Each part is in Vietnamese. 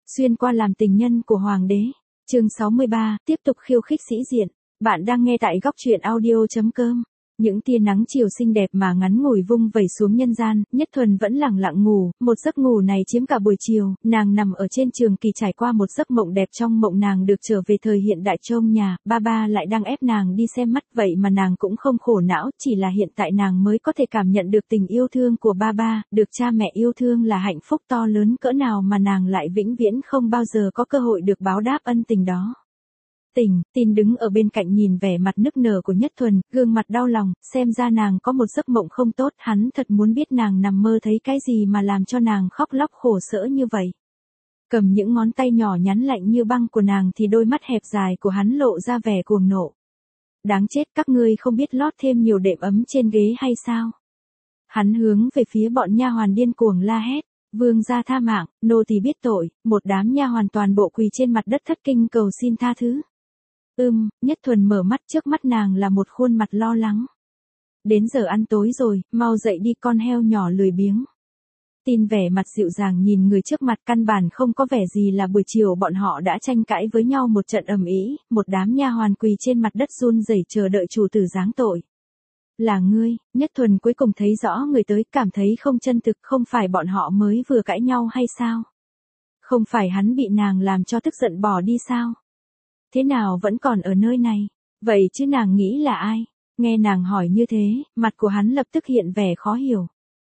xuyên qua làm tình nhân của hoàng đế. Chương 63, tiếp tục khiêu khích sĩ diện. Bạn đang nghe tại góc truyện audio.com. Những tia nắng chiều xinh đẹp mà ngắn ngủi vung vẩy xuống nhân gian, Nhất Thuần vẫn lẳng lặng ngủ, một giấc ngủ này chiếm cả buổi chiều, nàng nằm ở trên trường kỳ trải qua một giấc mộng đẹp. Trong mộng nàng được trở về thời hiện đại trông nhà, ba lại đang ép nàng đi xem mắt, vậy mà nàng cũng không khổ não, chỉ là hiện tại nàng mới có thể cảm nhận được tình yêu thương của ba, được cha mẹ yêu thương là hạnh phúc to lớn cỡ nào mà nàng lại vĩnh viễn không bao giờ có cơ hội được báo đáp ân tình đó. Tin đứng ở bên cạnh nhìn vẻ mặt nức nở của Nhất Thuần, gương mặt đau lòng, xem ra nàng có một giấc mộng không tốt, hắn thật muốn biết nàng nằm mơ thấy cái gì mà làm cho nàng khóc lóc khổ sở như vậy. Cầm những ngón tay nhỏ nhắn lạnh như băng của nàng thì đôi mắt hẹp dài của hắn lộ ra vẻ cuồng nộ. Đáng chết, các ngươi không biết lót thêm nhiều đệm ấm trên ghế hay sao? Hắn hướng về phía bọn nha hoàn điên cuồng la hét. Vương gia tha mạng, nô tỳ biết tội. Một đám nha hoàn toàn bộ quỳ trên mặt đất thất kinh cầu xin tha thứ. Nhất Thuần mở mắt, trước mắt nàng là một khuôn mặt lo lắng. Đến giờ ăn tối rồi, mau dậy đi con heo nhỏ lười biếng. Tin vẻ mặt dịu dàng nhìn người trước mặt, căn bản không có vẻ gì là buổi chiều bọn họ đã tranh cãi với nhau một trận ầm ĩ, một đám nha hoàn quỳ trên mặt đất run rẩy chờ đợi chủ tử giáng tội. Là ngươi. Nhất Thuần cuối cùng thấy rõ người tới, cảm thấy không chân thực, không phải bọn họ mới vừa cãi nhau hay sao? Không phải hắn bị nàng làm cho tức giận bỏ đi sao? Thế nào vẫn còn ở nơi này? Vậy chứ nàng nghĩ là ai? Nghe nàng hỏi như thế, mặt của hắn lập tức hiện vẻ khó hiểu.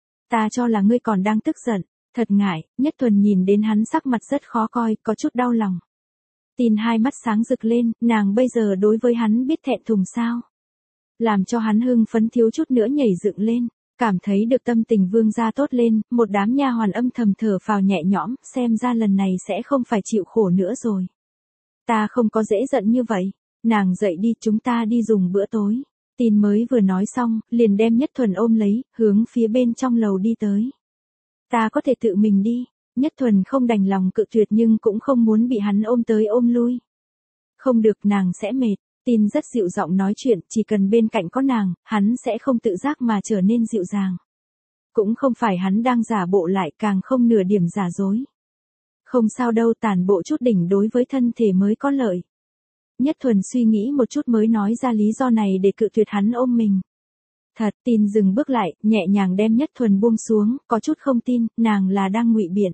Ta cho là ngươi còn đang tức giận. Thật ngại. Nhất Thuần nhìn đến hắn sắc mặt rất khó coi, có chút đau lòng. Tin hai mắt sáng rực lên, nàng bây giờ đối với hắn biết thẹn thùng sao? Làm cho hắn hưng phấn thiếu chút nữa nhảy dựng lên. Cảm thấy được tâm tình vương gia tốt lên, một đám nha hoàn âm thầm thở phào nhẹ nhõm, xem ra lần này sẽ không phải chịu khổ nữa rồi. Ta không có dễ giận như vậy. Nàng dậy đi, chúng ta đi dùng bữa tối. Tin mới vừa nói xong, liền đem Nhất Thuần ôm lấy, hướng phía bên trong lầu đi tới. Ta có thể tự mình đi. Nhất Thuần không đành lòng cự tuyệt nhưng cũng không muốn bị hắn ôm tới ôm lui. Không được, nàng sẽ mệt. Tin rất dịu giọng nói chuyện, chỉ cần bên cạnh có nàng, hắn sẽ không tự giác mà trở nên dịu dàng. Cũng không phải hắn đang giả bộ lại, càng không nửa điểm giả dối. Không sao đâu, tản bộ chút đỉnh đối với thân thể mới có lợi. Nhất Thuần suy nghĩ một chút mới nói ra lý do này để cự tuyệt hắn ôm mình. Thật. Tin dừng bước lại, nhẹ nhàng đem Nhất Thuần buông xuống, có chút không tin, nàng là đang ngụy biện.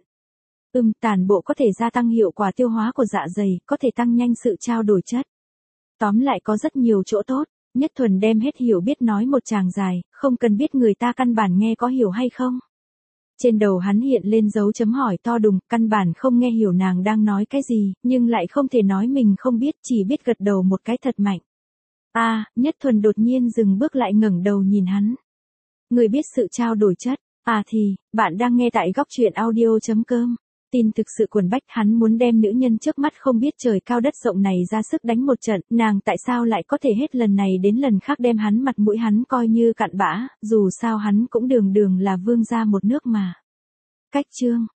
Tản bộ có thể gia tăng hiệu quả tiêu hóa của dạ dày, có thể tăng nhanh sự trao đổi chất. Tóm lại có rất nhiều chỗ tốt. Nhất Thuần đem hết hiểu biết nói một tràng dài, không cần biết người ta căn bản nghe có hiểu hay không. Trên đầu hắn hiện lên dấu chấm hỏi to đùng, căn bản không nghe hiểu nàng đang nói cái gì, nhưng lại không thể nói mình không biết, chỉ biết gật đầu một cái thật mạnh. Nhất Thuần đột nhiên dừng bước lại ngẩng đầu nhìn hắn. Người biết sự trao đổi chất, thì, bạn đang nghe tại góc truyện audio.com. Tin thực sự quần bách, hắn muốn đem nữ nhân trước mắt không biết trời cao đất rộng này ra sức đánh một trận, nàng tại sao lại có thể hết lần này đến lần khác đem hắn mặt mũi hắn coi như cặn bã, dù sao hắn cũng đường là vương gia một nước mà. Cách chương